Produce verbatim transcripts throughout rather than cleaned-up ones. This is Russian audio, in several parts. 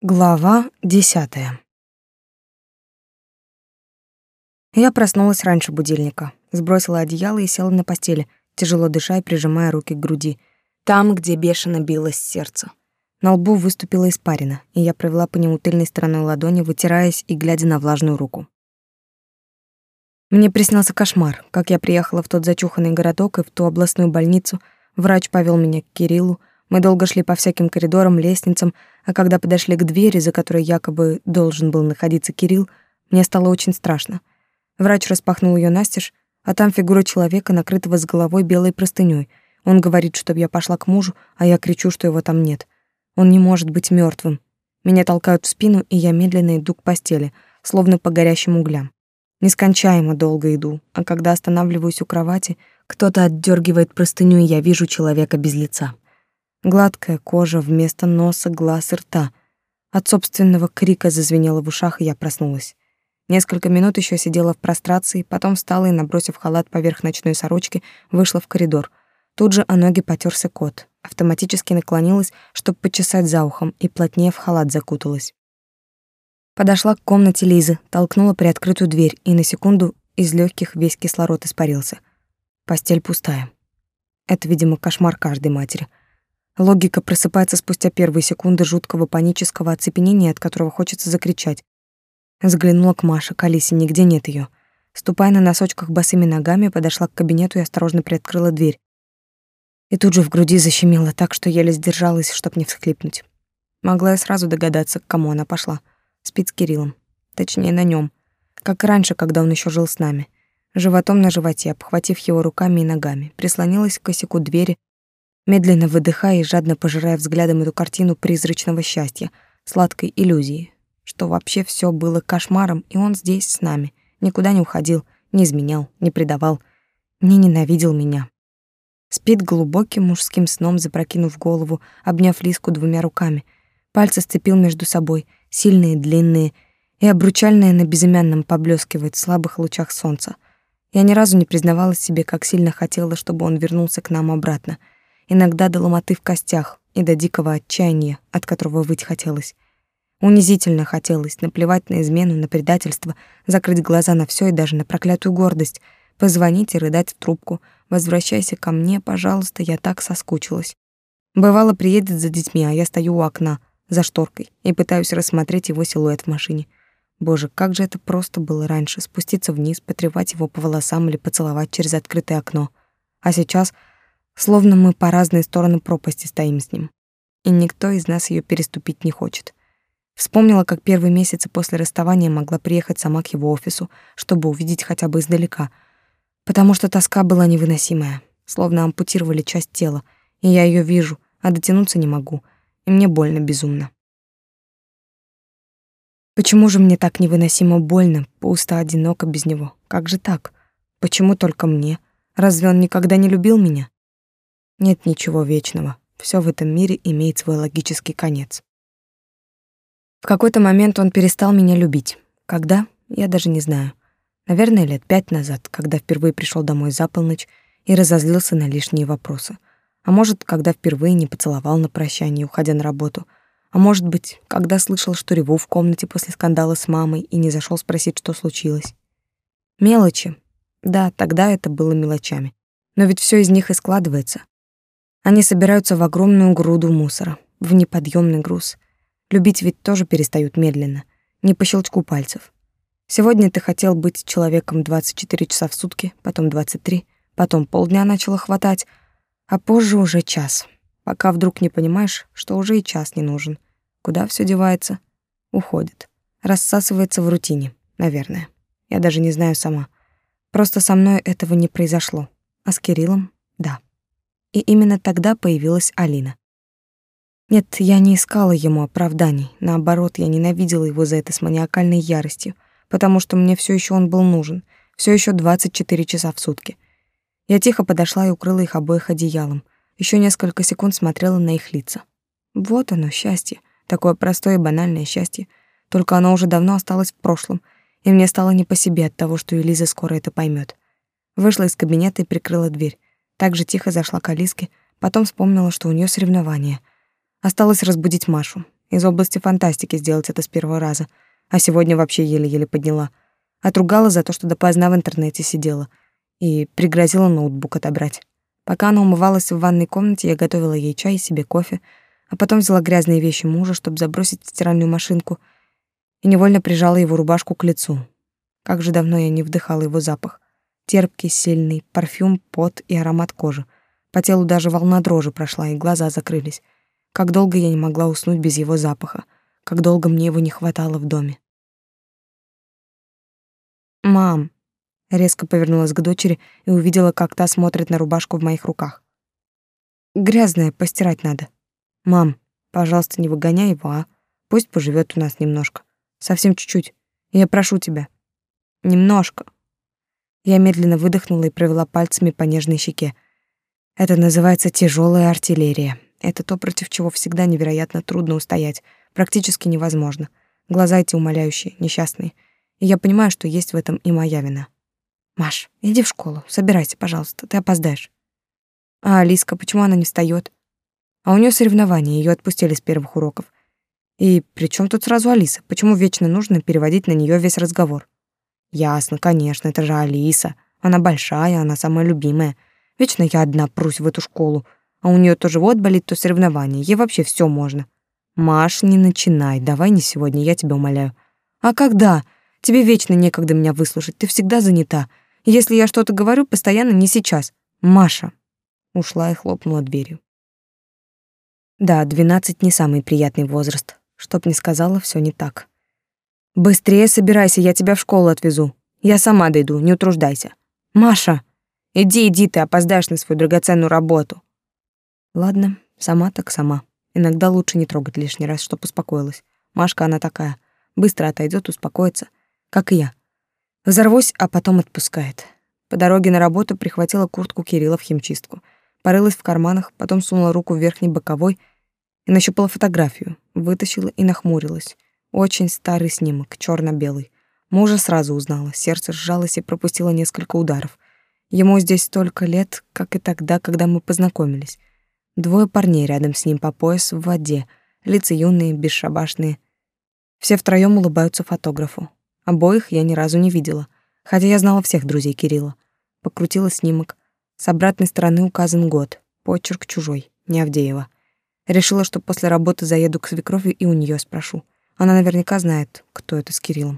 Глава десятая. Я проснулась раньше будильника, сбросила одеяло и села на постели, тяжело дыша и прижимая руки к груди, там, где бешено билось сердце. На лбу выступила испарина, и я провела по нему тыльной стороной ладони, вытираясь и глядя на влажную руку. Мне приснился кошмар, как я приехала в тот зачуханный городок и в ту областную больницу. Врач повел меня к Кириллу. Мы долго шли по всяким коридорам, лестницам, а когда подошли к двери, за которой якобы должен был находиться Кирилл, мне стало очень страшно. Врач распахнул ее настежь, а там фигура человека, накрытого с головой белой простыней. Он говорит, чтобы я пошла к мужу, а я кричу, что его там нет. Он не может быть мертвым. Меня толкают в спину, и я медленно иду к постели, словно по горящим углям. Нескончаемо долго иду, а когда останавливаюсь у кровати, кто-то отдергивает простыню, и я вижу человека без лица. Гладкая кожа вместо носа, глаз и рта. От собственного крика зазвенело в ушах, и я проснулась. Несколько минут еще сидела в прострации, потом встала и, набросив халат поверх ночной сорочки, вышла в коридор. Тут же о ноги потёрся кот. Автоматически наклонилась, чтобы почесать за ухом, и плотнее в халат закуталась. Подошла к комнате Лизы, толкнула приоткрытую дверь, и на секунду из легких весь кислород испарился. Постель пустая. Это, видимо, кошмар каждой матери. Логика просыпается спустя первые секунды жуткого панического оцепенения, от которого хочется закричать. Взглянула к Маше, к Алисе, нигде нет ее. Ступая на носочках босыми ногами, подошла к кабинету и осторожно приоткрыла дверь. И тут же в груди защемило так, что еле сдержалась, чтоб не всхлипнуть. Могла я сразу догадаться, к кому она пошла. Спит с Кириллом. Точнее, на нем, как раньше, когда он еще жил с нами. Животом на животе, обхватив его руками и ногами, прислонилась к косяку двери, медленно выдыхая и жадно пожирая взглядом эту картину призрачного счастья, сладкой иллюзии, что вообще все было кошмаром, и он здесь с нами, никуда не уходил, не изменял, не предавал, не ненавидел меня. Спит глубоким мужским сном, запрокинув голову, обняв Лиску двумя руками. Пальцы сцепил между собой, сильные, длинные, и обручальное на безымянном поблескивает в слабых лучах солнца. Я ни разу не признавалась себе, как сильно хотела, чтобы он вернулся к нам обратно. Иногда до ломоты в костях и до дикого отчаяния, от которого выть хотелось. Унизительно хотелось наплевать на измену, на предательство, закрыть глаза на все и даже на проклятую гордость, позвонить и рыдать в трубку: «Возвращайся ко мне, пожалуйста, я так соскучилась». Бывало, приедет за детьми, а я стою у окна, за шторкой, и пытаюсь рассмотреть его силуэт в машине. Боже, как же это просто было раньше — спуститься вниз, потрепать его по волосам или поцеловать через открытое окно. А сейчас словно мы по разные стороны пропасти стоим с ним, и никто из нас ее переступить не хочет. Вспомнила, как первые месяцы после расставания могла приехать сама к его офису, чтобы увидеть хотя бы издалека, потому что тоска была невыносимая, словно ампутировали часть тела, и я ее вижу, а дотянуться не могу, и мне больно безумно. Почему же мне так невыносимо больно, пусто, одиноко без него? Как же так? Почему только мне? Разве он никогда не любил меня? Нет ничего вечного. Все в этом мире имеет свой логический конец. В какой-то момент он перестал меня любить. Когда? Я даже не знаю. Наверное, лет пять назад, когда впервые пришел домой за полночь и разозлился на лишние вопросы. А может, когда впервые не поцеловал на прощание, уходя на работу. А может быть, когда слышал, что реву в комнате после скандала с мамой и не зашел спросить, что случилось. Мелочи. Да, тогда это было мелочами. Но ведь все из них и складывается. Они собираются в огромную груду мусора, в неподъемный груз. Любить ведь тоже перестают медленно, не по щелчку пальцев. Сегодня ты хотел быть человеком двадцать четыре часа в сутки, потом двадцать три, потом полдня начало хватать, а позже уже час, пока вдруг не понимаешь, что уже и час не нужен. Куда все девается? Уходит. Рассасывается в рутине, наверное. Я даже не знаю сама. Просто со мной этого не произошло. А с Кириллом — да. И именно тогда появилась Алина. Нет, я не искала ему оправданий. Наоборот, я ненавидела его за это с маниакальной яростью, потому что мне все еще он был нужен, все еще двадцать четыре часа в сутки. Я тихо подошла и укрыла их обоих одеялом. Еще несколько секунд смотрела на их лица. Вот оно, счастье. Такое простое и банальное счастье. Только оно уже давно осталось в прошлом, и мне стало не по себе от того, что Элиза скоро это поймет. Вышла из кабинета и прикрыла дверь. Так же тихо зашла к Алиске, потом вспомнила, что у нее соревнования. Осталось разбудить Машу. Из области фантастики сделать это с первого раза. А сегодня вообще еле-еле подняла. Отругала за то, что допоздна в интернете сидела. И пригрозила ноутбук отобрать. Пока она умывалась в ванной комнате, я готовила ей чай и себе кофе, а потом взяла грязные вещи мужа, чтобы забросить в стиральную машинку, и невольно прижала его рубашку к лицу. Как же давно я не вдыхала его запах. Терпкий, сильный, парфюм, пот и аромат кожи. По телу даже волна дрожи прошла, и глаза закрылись. Как долго я не могла уснуть без его запаха. Как долго мне его не хватало в доме. «Мам!» Резко повернулась к дочери и увидела, как та смотрит на рубашку в моих руках. «Грязная, постирать надо. Мам, пожалуйста, не выгоняй его, а? Пусть поживет у нас немножко. Совсем чуть-чуть. Я прошу тебя. Немножко». Я медленно выдохнула и провела пальцами по нежной щеке. Это называется тяжелая артиллерия. Это то, против чего всегда невероятно трудно устоять, практически невозможно. Глаза эти умоляющие, несчастные. И я понимаю, что есть в этом и моя вина. «Маш, иди в школу, собирайся, пожалуйста, ты опоздаешь». «А Алиска, почему она не встает? «А у нее соревнования, ее отпустили с первых уроков. И при чем тут сразу Алиса? Почему вечно нужно переводить на нее весь разговор?» «Ясно, конечно, это же Алиса. Она большая, она самая любимая. Вечно я одна прусь в эту школу, а у нее то живот болит, то соревнования. Ей вообще все можно». «Маш, не начинай, давай не сегодня, я тебя умоляю». «А когда? Тебе вечно некогда меня выслушать, ты всегда занята. Если я что-то говорю, постоянно не сейчас. Маша». Ушла и хлопнула дверью. Да, двенадцать не самый приятный возраст. Чтоб не сказала, все не так. «Быстрее собирайся, я тебя в школу отвезу. Я сама дойду, не утруждайся». «Маша, иди, иди, ты опоздаешь на свою драгоценную работу». Ладно, сама так сама. Иногда лучше не трогать лишний раз, чтоб успокоилась. Машка она такая. Быстро отойдет, успокоится. Как и я. Взорвусь, а потом отпускает. По дороге на работу прихватила куртку Кирилла в химчистку. Порылась в карманах, потом сунула руку в верхний боковой и нащупала фотографию. Вытащила и нахмурилась. Очень старый снимок, черно-белый. Мужа сразу узнала, сердце сжалось и пропустило несколько ударов. Ему здесь столько лет, как и тогда, когда мы познакомились. Двое парней рядом с ним по пояс в воде, лица юные, бесшабашные. Все втроем улыбаются фотографу. Обоих я ни разу не видела, хотя я знала всех друзей Кирилла. Покрутила снимок. С обратной стороны указан год. Почерк чужой, не Авдеева. Решила, что после работы заеду к свекрови и у нее спрошу. Она наверняка знает, кто это с Кириллом.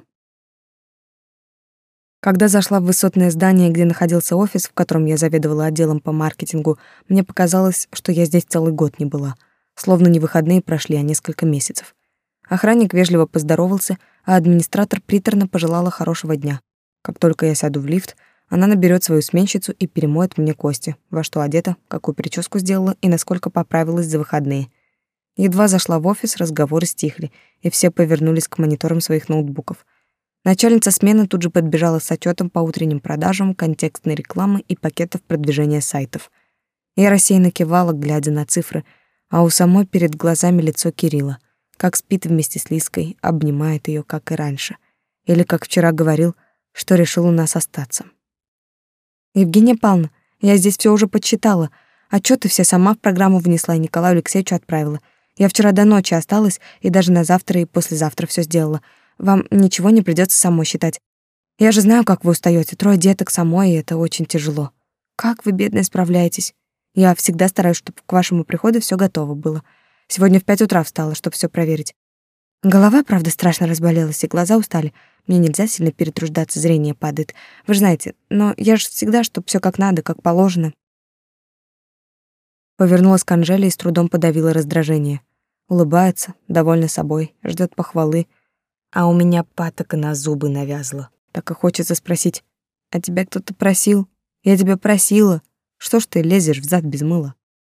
Когда зашла в высотное здание, где находился офис, в котором я заведовала отделом по маркетингу, мне показалось, что я здесь целый год не была. Словно не выходные прошли, а несколько месяцев. Охранник вежливо поздоровался, а администратор приторно пожелала хорошего дня. Как только я сяду в лифт, она наберет свою сменщицу и перемоет мне кости, во что одета, какую прическу сделала и насколько поправилась за выходные. Едва зашла в офис, разговоры стихли, и все повернулись к мониторам своих ноутбуков. Начальница смены тут же подбежала с отчетом по утренним продажам, контекстной рекламы и пакетов продвижения сайтов. Я рассеянно кивала, глядя на цифры, а у самой перед глазами лицо Кирилла, как спит вместе с Лиской, обнимает ее, как и раньше. Или, как вчера говорил, что решил у нас остаться. «Евгения Павловна, я здесь все уже подсчитала. Отчеты все сама в программу внесла и Николаю Алексеевичу отправила. Я вчера до ночи осталась и даже на завтра и послезавтра все сделала. Вам ничего не придется самой считать. Я же знаю, как вы устаете, трое деток самой, и это очень тяжело. Как вы, бедная, справляетесь? Я всегда стараюсь, чтобы к вашему приходу все готово было. Сегодня в пять утра встала, чтобы все проверить. Голова, правда, страшно разболелась, и глаза устали. Мне нельзя сильно перетруждаться, зрение падает. Вы же знаете, но я же всегда, чтобы все как надо, как положено». Повернулась к Анжеле и с трудом подавила раздражение. Улыбается, довольна собой, ждет похвалы. А у меня патока на зубы навязла. Так и хочется спросить: «А тебя кто-то просил? Я тебя просила. Что ж ты лезешь взад без мыла?»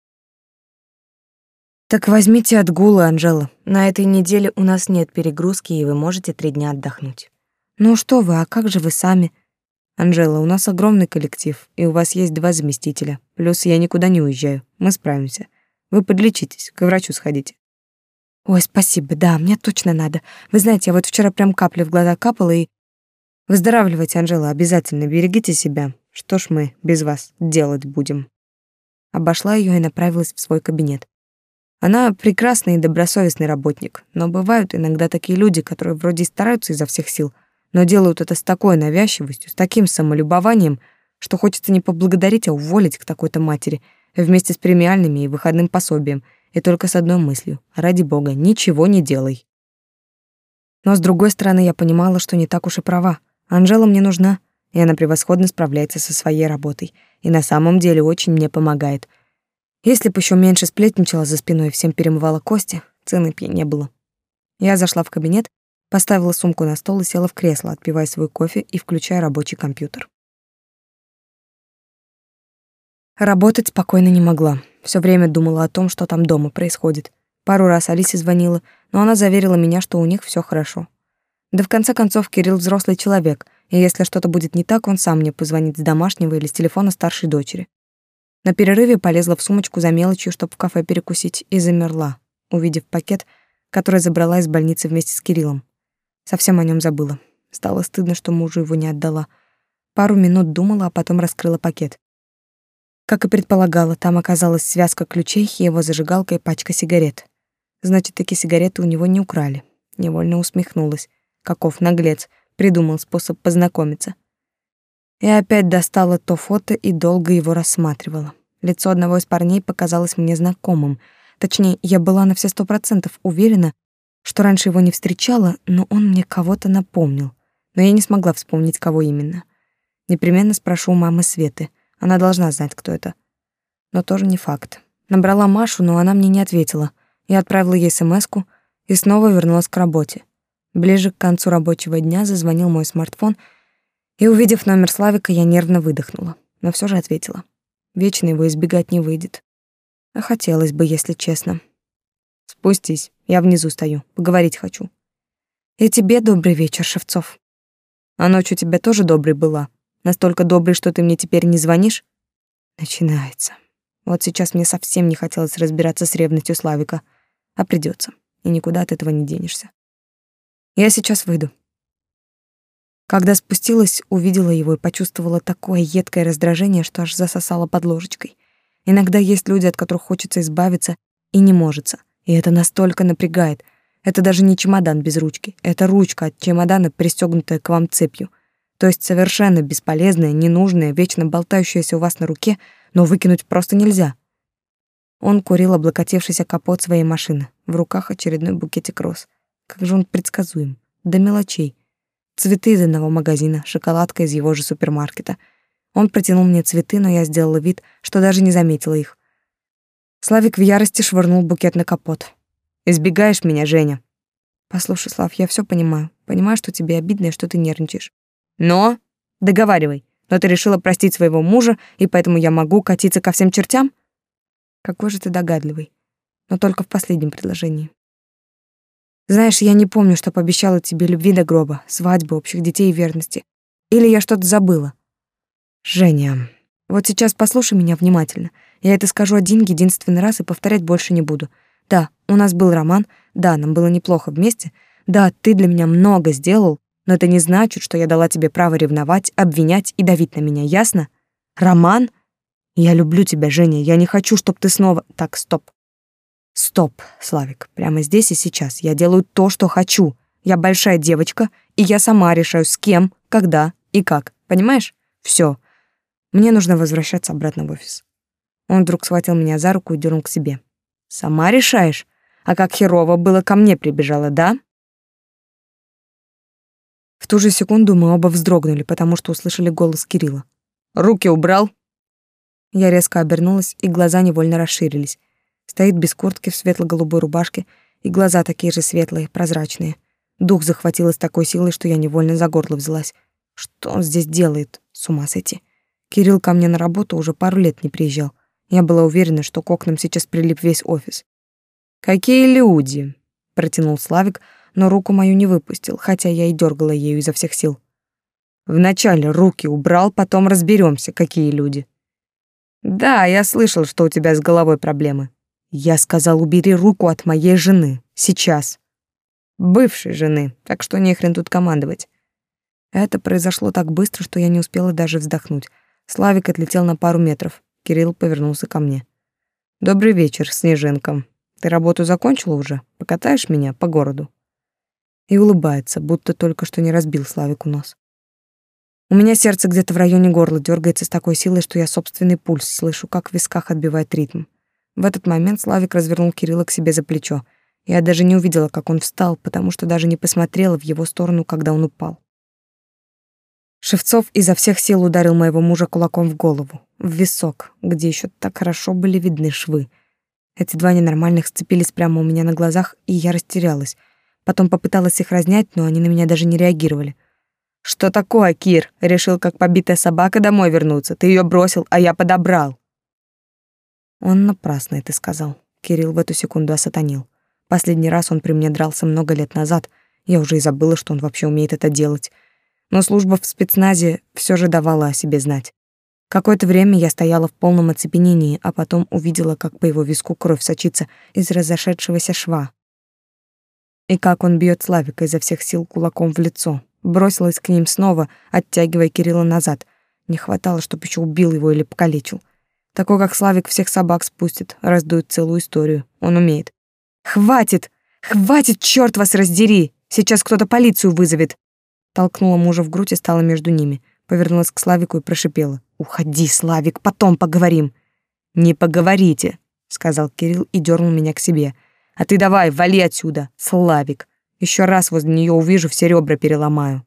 «Так возьмите отгулы, Анжела. На этой неделе у нас нет перегрузки, и вы можете три дня отдохнуть». «Ну что вы, а как же вы сами?» «Анжела, у нас огромный коллектив, и у вас есть два заместителя. Плюс я никуда не уезжаю. Мы справимся. Вы подлечитесь, к врачу сходите». «Ой, спасибо, да, мне точно надо. Вы знаете, я вот вчера прям капля в глаза капала и...» «Выздоравливайте, Анжела, обязательно, берегите себя. Что ж мы без вас делать будем?» Обошла ее и направилась в свой кабинет. Она прекрасный и добросовестный работник, но бывают иногда такие люди, которые вроде и стараются изо всех сил, но делают это с такой навязчивостью, с таким самолюбованием, что хочется не поблагодарить, а уволить к такой-то матери, вместе с премиальными и выходным пособием, и только с одной мыслью: ради бога, ничего не делай. Но с другой стороны, я понимала, что не так уж и права. Анжела мне нужна, и она превосходно справляется со своей работой, и на самом деле очень мне помогает. Если бы еще меньше сплетничала за спиной и всем перемывала кости, цены б ей не было. Я зашла в кабинет, поставила сумку на стол и села в кресло, отпивая свой кофе и включая рабочий компьютер. Работать спокойно не могла. Всё время думала о том, что там дома происходит. Пару раз Алисе звонила, но она заверила меня, что у них всё хорошо. Да в конце концов, Кирилл взрослый человек, и если что-то будет не так, он сам мне позвонит с домашнего или с телефона старшей дочери. На перерыве полезла в сумочку за мелочью, чтобы в кафе перекусить, и замерла, увидев пакет, который забрала из больницы вместе с Кириллом. Совсем о нём забыла. Стало стыдно, что мужу его не отдала. Пару минут думала, а потом раскрыла пакет. Как и предполагала, там оказалась связка ключей, его зажигалка и пачка сигарет. Значит, такие сигареты у него не украли. Невольно усмехнулась. Каков наглец, придумал способ познакомиться. И опять достала то фото и долго его рассматривала. Лицо одного из парней показалось мне знакомым. Точнее, я была на все сто процентов уверена, что раньше его не встречала, но он мне кого-то напомнил. Но я не смогла вспомнить, кого именно. Непременно спрошу у мамы Светы. Она должна знать, кто это. Но тоже не факт. Набрала Машу, но она мне не ответила. Я отправила ей смс-ку и снова вернулась к работе. Ближе к концу рабочего дня зазвонил мой смартфон, и, увидев номер Славика, я нервно выдохнула, но все же ответила. Вечно его избегать не выйдет. А хотелось бы, если честно. Спустись, я внизу стою, поговорить хочу. И тебе добрый вечер, Шевцов. А ночь у тебя тоже доброй была? Настолько добрый, что ты мне теперь не звонишь? Начинается. Вот сейчас мне совсем не хотелось разбираться с ревностью Славика, а придется, и никуда от этого не денешься. Я сейчас выйду. Когда спустилась, увидела его и почувствовала такое едкое раздражение, что аж засосала под ложечкой. Иногда есть люди, от которых хочется избавиться, и не можется, и это настолько напрягает. Это даже не чемодан без ручки, это ручка от чемодана, пристегнутая к вам цепью. То есть совершенно бесполезная, ненужная, вечно болтающаяся у вас на руке, но выкинуть просто нельзя. Он курил облокотившийся капот своей машины, в руках очередной букетик роз. Как же он предсказуем, до мелочей. Цветы из одного магазина, шоколадка из его же супермаркета. Он протянул мне цветы, но я сделала вид, что даже не заметила их. Славик в ярости швырнул букет на капот. «Избегаешь меня, Женя?» «Послушай, Слав, я все понимаю. Понимаю, что тебе обидно и что ты нервничаешь. Но? Договаривай. Но ты решила простить своего мужа, и поэтому я могу катиться ко всем чертям? Какой же ты догадливый. Но только в последнем предложении. Знаешь, я не помню, что пообещала тебе любви до гроба, свадьбы, общих детей и верности. Или я что-то забыла? Женя, вот сейчас послушай меня внимательно. Я это скажу один единственный раз и повторять больше не буду. Да, у нас был роман, да, нам было неплохо вместе, да, ты для меня много сделал, но это не значит, что я дала тебе право ревновать, обвинять и давить на меня, ясно? Роман? Я люблю тебя, Женя, я не хочу, чтобы ты снова... Так, стоп. Стоп, Славик, прямо здесь и сейчас я делаю то, что хочу. Я большая девочка, и я сама решаю, с кем, когда и как, понимаешь? Все. Мне нужно возвращаться обратно в офис. Он вдруг схватил меня за руку и дернул к себе. Сама решаешь? А как херово было ко мне прибежала, да? В ту же секунду мы оба вздрогнули, потому что услышали голос Кирилла. «Руки убрал?» Я резко обернулась, и глаза невольно расширились. Стоит без куртки в светло-голубой рубашке, и глаза такие же светлые, прозрачные. Дух захватило с такой силой, что я невольно за горло взялась. Что он здесь делает? С ума сойти. Кирилл ко мне на работу уже пару лет не приезжал. Я была уверена, что к окнам сейчас прилип весь офис. «Какие люди!» — протянул Славик, но руку мою не выпустил, хотя я и дергала ею изо всех сил. «Вначале руки убрал, потом разберемся, какие люди». «Да, я слышал, что у тебя с головой проблемы». «Я сказал, убери руку от моей жены. Сейчас». «Бывшей жены, так что не хрен тут командовать». Это произошло так быстро, что я не успела даже вздохнуть. Славик отлетел на пару метров. Кирилл повернулся ко мне. «Добрый вечер, Снежинка. Ты работу закончила уже? Покатаешь меня по городу?» И улыбается, будто только что не разбил Славику нос. У меня сердце где-то в районе горла дергается с такой силой, что я собственный пульс слышу, как в висках отбивает ритм. В этот момент Славик развернул Кирилла к себе за плечо. Я даже не увидела, как он встал, потому что даже не посмотрела в его сторону, когда он упал. Шевцов изо всех сил ударил моего мужа кулаком в голову, в висок, где еще так хорошо были видны швы. Эти два ненормальных сцепились прямо у меня на глазах, и я растерялась. Потом попыталась их разнять, но они на меня даже не реагировали. «Что такое, Кир? Решил, как побитая собака, домой вернуться? Ты ее бросил, а я подобрал». Он напрасно это сказал. Кирилл в эту секунду осатанил. Последний раз он при мне дрался много лет назад. Я уже и забыла, что он вообще умеет это делать. Но служба в спецназе все же давала о себе знать. Какое-то время я стояла в полном оцепенении, а потом увидела, как по его виску кровь сочится из разошедшегося шва. И как он бьет Славика изо всех сил кулаком в лицо. Бросилась к ним снова, оттягивая Кирилла назад. Не хватало, чтоб еще убил его или покалечил. Такой, как Славик, всех собак спустит, раздует целую историю. Он умеет. «Хватит! Хватит, черт вас раздери! Сейчас кто-то полицию вызовет!» Толкнула мужа в грудь и стала между ними. Повернулась к Славику и прошипела: «Уходи, Славик, потом поговорим». «Не поговорите», — сказал Кирилл и дернул меня к себе. «А ты давай, вали отсюда, Славик. Еще раз возле нее увижу, все ребра переломаю».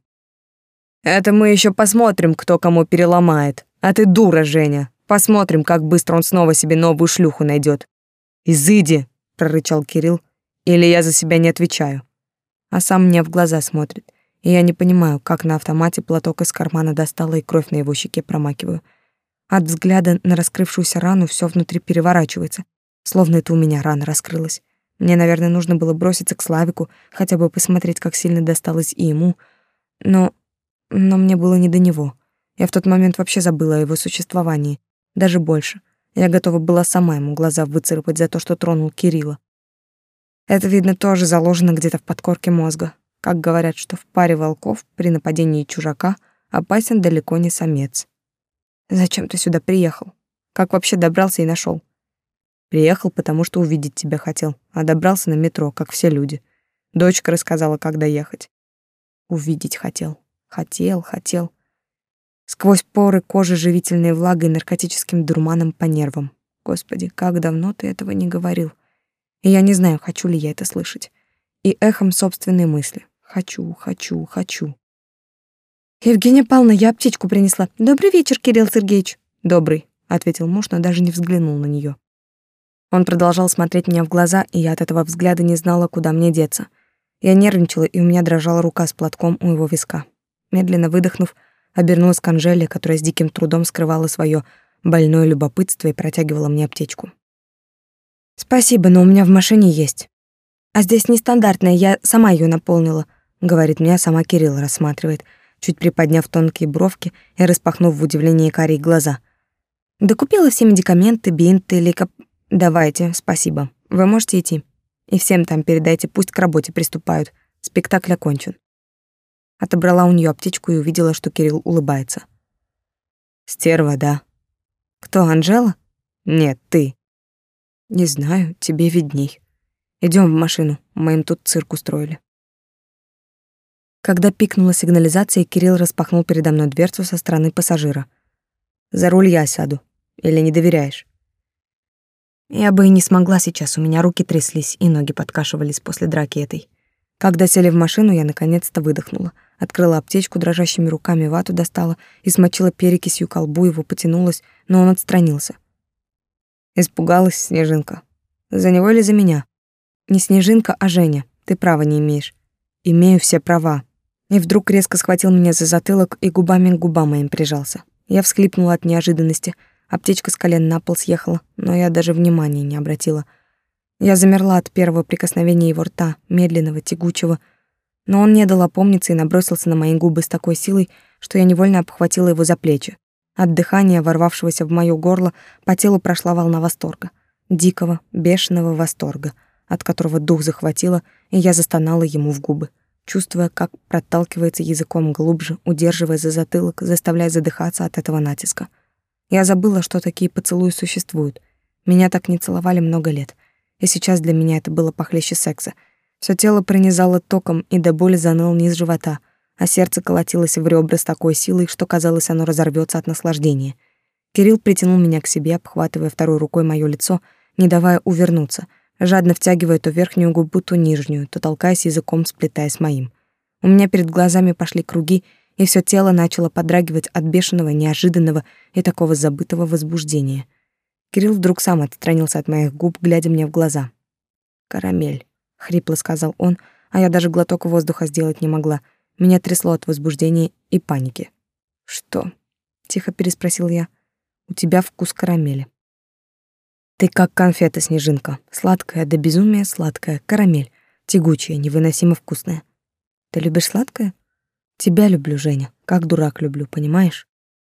«Это мы еще посмотрим, кто кому переломает. А ты дура, Женя. Посмотрим, как быстро он снова себе новую шлюху найдет». «Изыди», — прорычал Кирилл, — «или я за себя не отвечаю». А сам мне в глаза смотрит. И я не понимаю, как на автомате платок из кармана достала и кровь на его щеке промакиваю. От взгляда на раскрывшуюся рану все внутри переворачивается, словно это у меня рана раскрылась. Мне, наверное, нужно было броситься к Славику, хотя бы посмотреть, как сильно досталось и ему. Но... но мне было не до него. Я в тот момент вообще забыла о его существовании. Даже больше. Я готова была сама ему глаза выцарапать за то, что тронул Кирилла. Это, видно, тоже заложено где-то в подкорке мозга. Как говорят, что в паре волков при нападении чужака опасен далеко не самец. «Зачем ты сюда приехал? Как вообще добрался и нашел?» «Приехал, потому что увидеть тебя хотел, а добрался на метро, как все люди. Дочка рассказала, как доехать». «Увидеть хотел. Хотел, хотел». Сквозь поры кожи живительной влагой и наркотическим дурманом по нервам. Господи, как давно ты этого не говорил. И я не знаю, хочу ли я это слышать. И эхом собственной мысли. Хочу, хочу, хочу. «Евгения Павловна, я аптечку принесла. Добрый вечер, Кирилл Сергеевич». «Добрый», — ответил муж, но даже не взглянул на нее. Он продолжал смотреть мне в глаза, и я от этого взгляда не знала, куда мне деться. Я нервничала, и у меня дрожала рука с платком у его виска. Медленно выдохнув, обернулась к Анжеле, которая с диким трудом скрывала свое больное любопытство и протягивала мне аптечку. «Спасибо, но у меня в машине есть. А здесь нестандартная, я сама ее наполнила», — говорит мне, а сама Кирилл рассматривает, чуть приподняв тонкие бровки и распахнув в удивлении карие глаза. «Докупила все медикаменты, бинты, лейкоп... Давайте, спасибо. Вы можете идти. И всем там передайте, пусть к работе приступают. Спектакль окончен». Отобрала у нее аптечку и увидела, что Кирилл улыбается. «Стерва, да?» «Кто, Анжела?» «Нет, ты». «Не знаю, тебе видней. Идем в машину, мы им тут цирк устроили». Когда пикнула сигнализация, Кирилл распахнул передо мной дверцу со стороны пассажира. «За руль я сяду. Или не доверяешь?» Я бы и не смогла сейчас, у меня руки тряслись и ноги подкашивались после драки этой. Когда сели в машину, я наконец-то выдохнула. Открыла аптечку, дрожащими руками вату достала и смочила перекисью колбу, его потянулась, но он отстранился. Испугалась Снежинка. За него или за меня? Не Снежинка, а Женя. Ты права не имеешь. Имею все права. И вдруг резко схватил меня за затылок и губами к губам моим прижался. Я всхлипнула от неожиданности. Аптечка с колен на пол съехала, но я даже внимания не обратила. Я замерла от первого прикосновения его рта, медленного, тягучего, но он не дал опомниться и набросился на мои губы с такой силой, что я невольно обхватила его за плечи. От дыхания, ворвавшегося в моё горло, по телу прошла волна восторга. Дикого, бешеного восторга, от которого дух захватило, и я застонала ему в губы, чувствуя, как проталкивается языком глубже, удерживая за затылок, заставляя задыхаться от этого натиска. Я забыла, что такие поцелуи существуют. Меня так не целовали много лет. И сейчас для меня это было похлеще секса. Всё тело пронизало током, и до боли заныл низ живота, а сердце колотилось в ребра с такой силой, что казалось, оно разорвётся от наслаждения. Кирилл притянул меня к себе, обхватывая второй рукой моё лицо, не давая увернуться, жадно втягивая то верхнюю губу, то нижнюю, то толкаясь языком, сплетая с моим. У меня перед глазами пошли круги, и всё тело начало подрагивать от бешеного, неожиданного и такого забытого возбуждения. Кирилл вдруг сам отстранился от моих губ, глядя мне в глаза. «Карамель», — хрипло сказал он, а я даже глоток воздуха сделать не могла. Меня трясло от возбуждения и паники. «Что?» — тихо переспросил я. «У тебя вкус карамели». «Ты как конфета, Снежинка. Сладкая до безумия сладкая, карамель. Тягучая, невыносимо вкусная. Ты любишь сладкое? Тебя люблю, Женя, как дурак люблю, понимаешь?»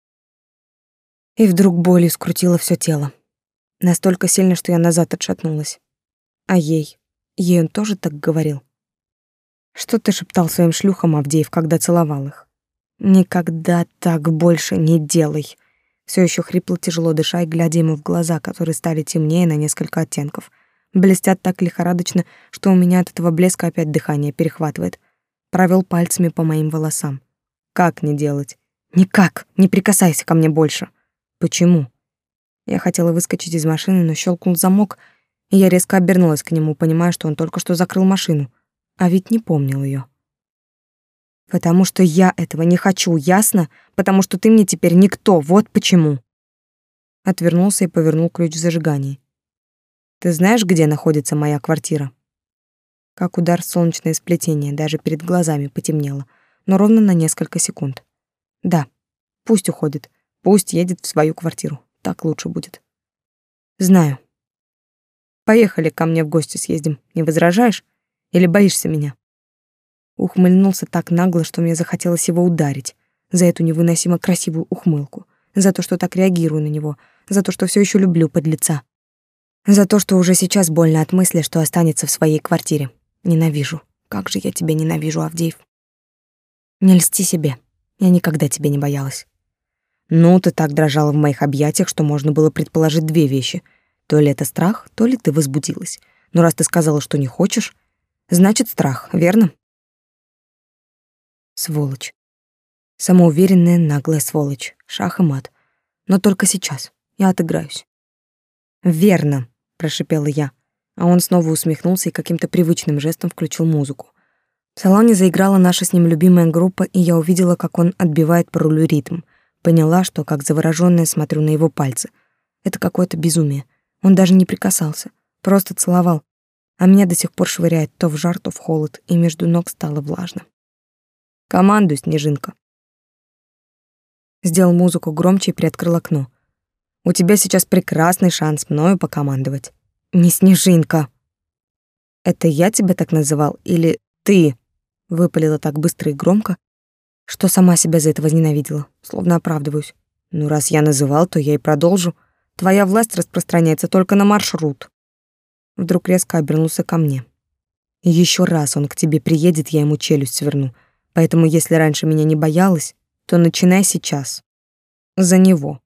И вдруг болью скрутило всё тело. Настолько сильно, что я назад отшатнулась. А ей? Ей он тоже так говорил? Что ты шептал своим шлюхам, Авдеев, когда целовал их? «Никогда так больше не делай!» Всё ещё хрипло, тяжело дыша и глядя ему в глаза, которые стали темнее на несколько оттенков. Блестят так лихорадочно, что у меня от этого блеска опять дыхание перехватывает. Провёл пальцами по моим волосам. «Как не делать?» «Никак! Не прикасайся ко мне больше!» «Почему?» Я хотела выскочить из машины, но щелкнул замок, и я резко обернулась к нему, понимая, что он только что закрыл машину, а ведь не помнил её. «Потому что я этого не хочу, ясно? Потому что ты мне теперь никто, вот почему!» Отвернулся и повернул ключ в зажигании. «Ты знаешь, где находится моя квартира?» Как удар в солнечное сплетение, даже перед глазами потемнело, но ровно на несколько секунд. «Да, пусть уходит, пусть едет в свою квартиру, так лучше будет». «Знаю. Поехали ко мне в гости съездим, не возражаешь? Или боишься меня?» Ухмыльнулся так нагло, что мне захотелось его ударить за эту невыносимо красивую ухмылку, за то, что так реагирую на него, за то, что все еще люблю подлеца, за то, что уже сейчас больно от мысли, что останется в своей квартире. Ненавижу. Как же я тебя ненавижу, Авдеев. Не льсти себе. Я никогда тебя не боялась. Ну, ты так дрожала в моих объятиях, что можно было предположить две вещи. То ли это страх, то ли ты возбудилась. Но раз ты сказала, что не хочешь, значит страх, верно? Сволочь. Самоуверенная, наглая сволочь. Шах и мат. Но только сейчас. Я отыграюсь. «Верно», — прошипела я, а он снова усмехнулся и каким-то привычным жестом включил музыку. В салоне заиграла наша с ним любимая группа, и я увидела, как он отбивает по рулю ритм. Поняла, что, как заворожённая, смотрю на его пальцы. Это какое-то безумие. Он даже не прикасался, просто целовал, а меня до сих пор швыряет то в жар, то в холод, и между ног стало влажно. «Командуй, Снежинка». Сделал музыку громче и приоткрыл окно. «У тебя сейчас прекрасный шанс мною покомандовать». «Не Снежинка». «Это я тебя так называл или ты?» Выпалила так быстро и громко, что сама себя за это возненавидела, словно оправдываюсь. «Ну, раз я называл, то я и продолжу. Твоя власть распространяется только на маршрут». Вдруг резко обернулся ко мне. «Еще раз он к тебе приедет, я ему челюсть сверну. Поэтому, если раньше меня не боялась, то начинай сейчас. За него».